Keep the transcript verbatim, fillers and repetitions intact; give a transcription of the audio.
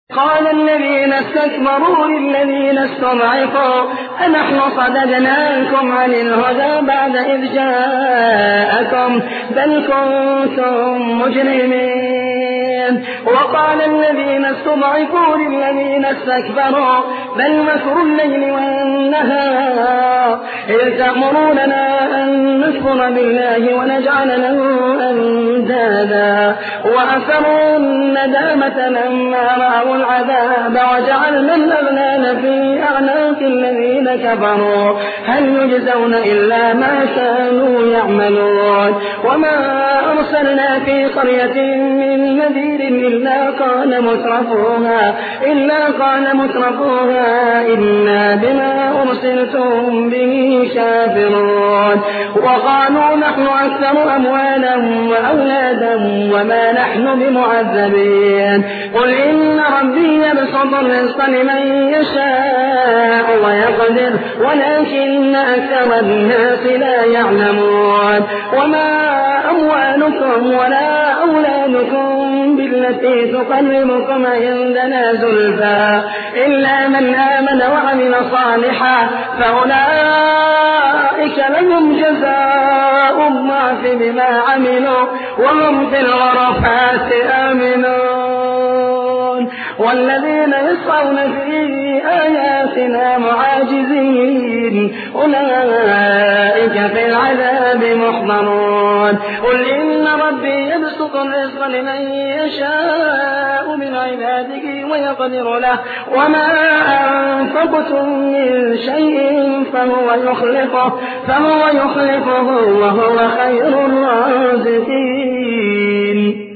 قال الذين استكبروا للذين استضعفوا أنحن صددناكم عن الهدى بعد إذ جاءكم بل كنتم مجرمين. وقال الذين استضعفوا للذين استكبروا بل مكر الليل والنهار إذ تأمروننا أن نكفر بالله ونجعل له أندادا وأسروا الندامة لما رأوا العذاب وجعلنا الأغلال في أعناق الذين كفروا هل يجزون إلا ما كانوا يعملون. وما أرسلنا في قرية من نذير إلا قال مترفوها إلا قال مترفوها إنا بما أرسلتم به كافرون. وقالوا نحن أكثر أموالا وأولادا وما نحن بمعذبين. قل إن ربي يبسط الرزق لمن يشاء ويقدر ولكن أكثر الناس لا يعلمون. وما أموالكم ولا أولادكم بالتي تقربكم عندنا زلفى إلا من آمن وعمل صالحا فأولئك لهم جزاء الضعف بما عملوا وهم في الغرفات آمنون. والذين يسعون في آياتنا معاجزين أولئك في العذاب محضرون. قل إن ربي يبسط الرزق لمن يشاء من عباده ويقدر له وما أنفقتم من شيء فهو يخلفه فهو يخلفه وهو خير الرازقين.